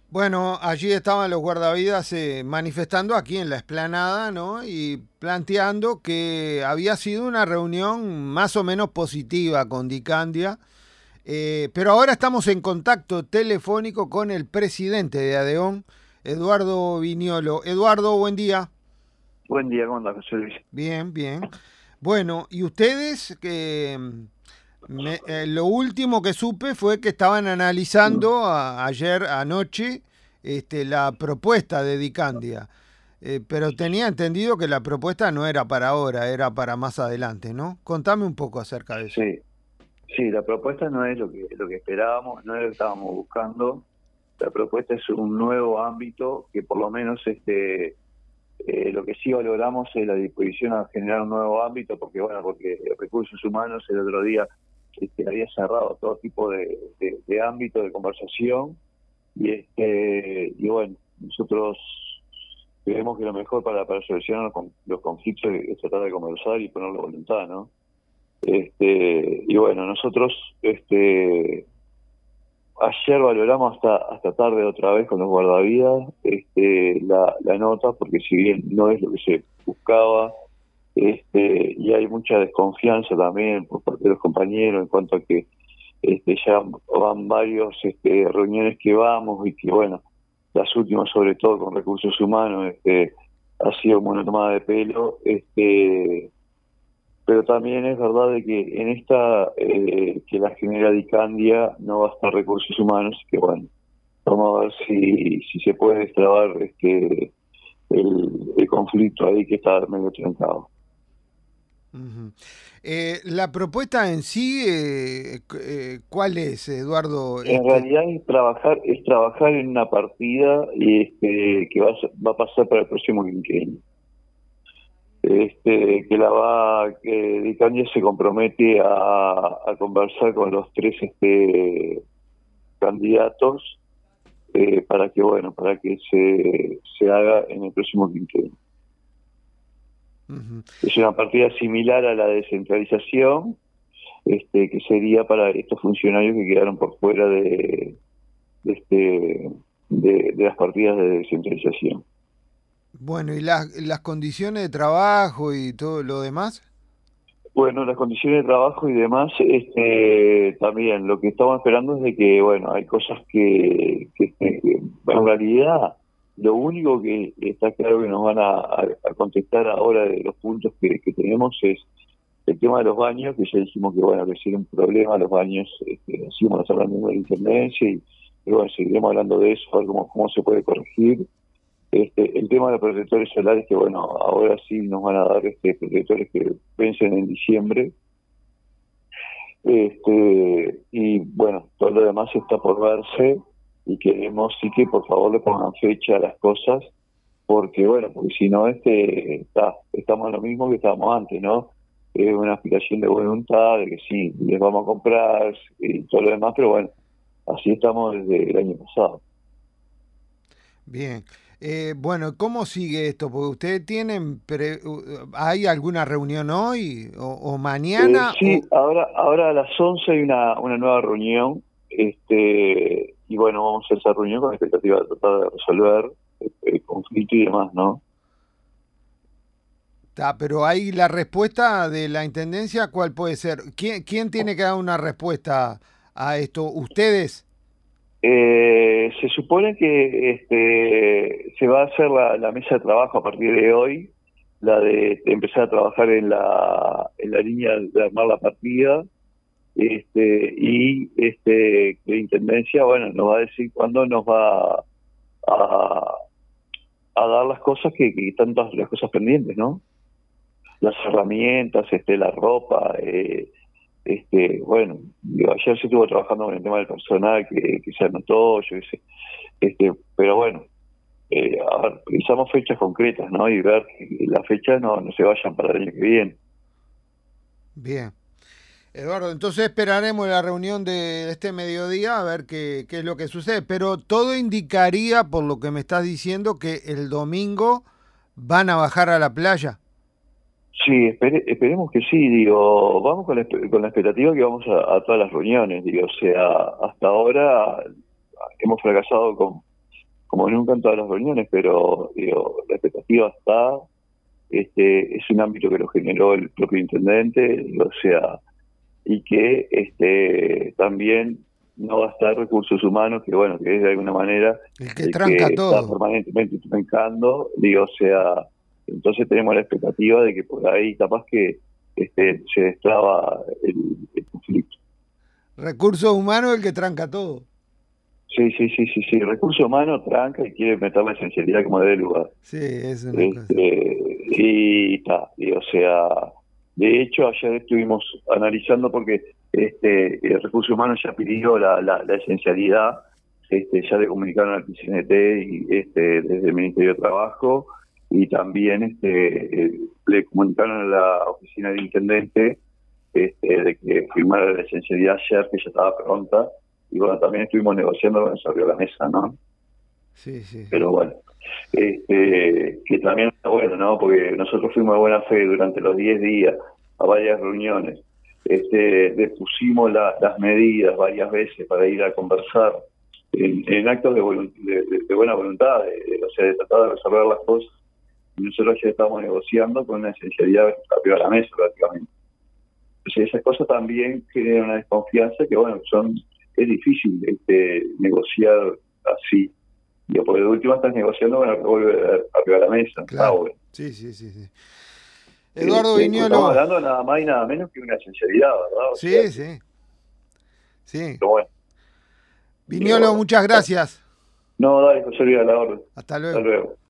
Bueno, allí estaban los guardavidas manifestando aquí en la explanada, ¿no? Y planteando que había sido una reunión más o menos positiva con Dicandia, pero ahora estamos en contacto telefónico con el presidente de ADEON, Eduardo Viñolo. Eduardo, buen día. Buen día, ¿cómo andás, José Luis? Bien, bien. Bueno, y ustedes, lo último que supe fue que estaban analizando ayer anoche la propuesta de Dicandia. Pero tenía entendido que la propuesta no era para ahora, era para más adelante, ¿no? Contame un poco acerca de eso. Sí, sí, la propuesta no es lo que esperábamos, no es lo que estábamos buscando. La propuesta es un nuevo ámbito que por lo menos lo que sí valoramos es la disposición a generar un nuevo ámbito, porque recursos humanos el otro día había cerrado todo tipo de ámbito de conversación y bueno, nosotros creemos que lo mejor para solucionar los conflictos es tratar de conversar y poner la voluntad, ¿no? Y bueno, nosotros ayer valoramos hasta tarde otra vez con los guardavidas la nota, porque si bien no es lo que se buscaba, y hay mucha desconfianza también por parte de los compañeros en cuanto a que ya van varios reuniones que vamos y que bueno, las últimas sobre todo con recursos humanos, ha sido como una tomada de pelo, pero también es verdad de que en esta, que la genera Dicandia no va a estar recursos humanos, que bueno, vamos a ver si se puede destrabar el conflicto ahí que está medio trancado. Ujú. La propuesta en sí, ¿cuál es, Eduardo? En realidad es trabajar en una partida que va a pasar para el próximo quinquenio. Que Dicandia se compromete a conversar con los tres candidatos para que se haga en el próximo quinquenio. Ujú. Es una partida similar a la descentralización, que sería para estos funcionarios que quedaron por fuera de, este, de las partidas de descentralización. Bueno, ¿y las condiciones de trabajo y todo lo demás? Bueno, las condiciones de trabajo y demás, también lo que estamos esperando es de que, bueno, hay cosas que en realidad, lo único que está claro que nos van a contestar ahora de los puntos que tenemos es el tema de los baños, que ya dijimos que, bueno, que sería un problema, los baños, seguimos hablando de la intendencia y bueno, seguiremos hablando de eso, a ver cómo se puede corregir. El tema de los protectores solares, que bueno, ahora sí nos van a dar protectores que vencen en diciembre. Y bueno, todo lo demás está por verse y queremos sí que por favor le pongan fecha a las cosas, porque si no, estamos en lo mismo que estábamos antes, ¿no? Es una aspiración de voluntad, de que sí, les vamos a comprar y todo lo demás, pero bueno, así estamos desde el año pasado. Bien. Bueno, ¿cómo sigue esto? Porque ustedes ¿hay alguna reunión hoy o mañana? Sí, ahora a las 11 hay una nueva reunión, y bueno, vamos a esa reunión con la expectativa de tratar de resolver el conflicto y demás, ¿no? Pero hay la respuesta de la intendencia, ¿cuál puede ser? ¿Quién tiene que dar una respuesta a esto? ¿Ustedes? Se supone que se va a hacer la mesa de trabajo a partir de hoy, la de empezar a trabajar en la línea de armar la partida, que la intendencia, bueno, nos va a decir cuándo nos va a, a dar las cosas que están todas las cosas pendientes, ¿no? Las herramientas, la ropa, bueno, digo, ayer se estuvo trabajando con el tema del personal que se anotó, yo qué sé, pero bueno, a ver, precisamos fechas concretas, ¿no? Y ver que las fechas no se vayan para el año que viene. Bien. Eduardo, entonces esperaremos la reunión de este mediodía a ver qué es lo que sucede. Pero todo indicaría, por lo que me estás diciendo, que el domingo van a bajar a la playa. Sí, esperemos que sí, digo, vamos con la expectativa que vamos a todas las reuniones, digo, o sea, hasta ahora hemos fracasado como nunca en todas las reuniones, pero digo, la expectativa está, es un ámbito que lo generó el propio intendente, o sea, y que también no va a estar recursos humanos, que bueno, que es de alguna manera El que el tranca que está todo. permanentemente trancando, digo, o sea, entonces tenemos la expectativa de que por ahí capaz que se destraba el conflicto. Recursos humanos, el que tranca todo. Sí, sí, sí, sí, sí, recurso humano tranca y quiere meter la esencialidad como debe lugar. Sí, es una cosa. Y está, y, o sea, de hecho ayer estuvimos analizando porque el recurso humano ya pidió la esencialidad, ya le comunicaron al PCNT y desde el Ministerio de Trabajo y también le comunicaron a la oficina del intendente de que firmara la esencialidad ayer, que ya estaba pronta, y bueno, también estuvimos negociando con el sobre la mesa, ¿no? Sí, sí, sí. Pero bueno, que también está bueno, ¿no? Porque nosotros fuimos de buena fe durante los 10 días a varias reuniones, depusimos las medidas varias veces para ir a conversar en actos de buena voluntad, o sea, de tratar de resolver las cosas. Y nosotros ya estamos negociando con una esencialidad arriba de la mesa prácticamente. Entonces esas cosas también generan una desconfianza que, bueno, es difícil negociar así. Y por el último estás negociando con el revólver arriba de la mesa. Ah, Claro. bueno. Sí, sí, sí, sí. Eduardo Pues estamos Viñolo. hablando nada más y nada menos que una esencialidad, ¿verdad? O sea, Sí, sí, sí. pero bueno, Viñolo, digo, muchas gracias. no, dale, José Luis, a la orden. Hasta Hasta luego. luego.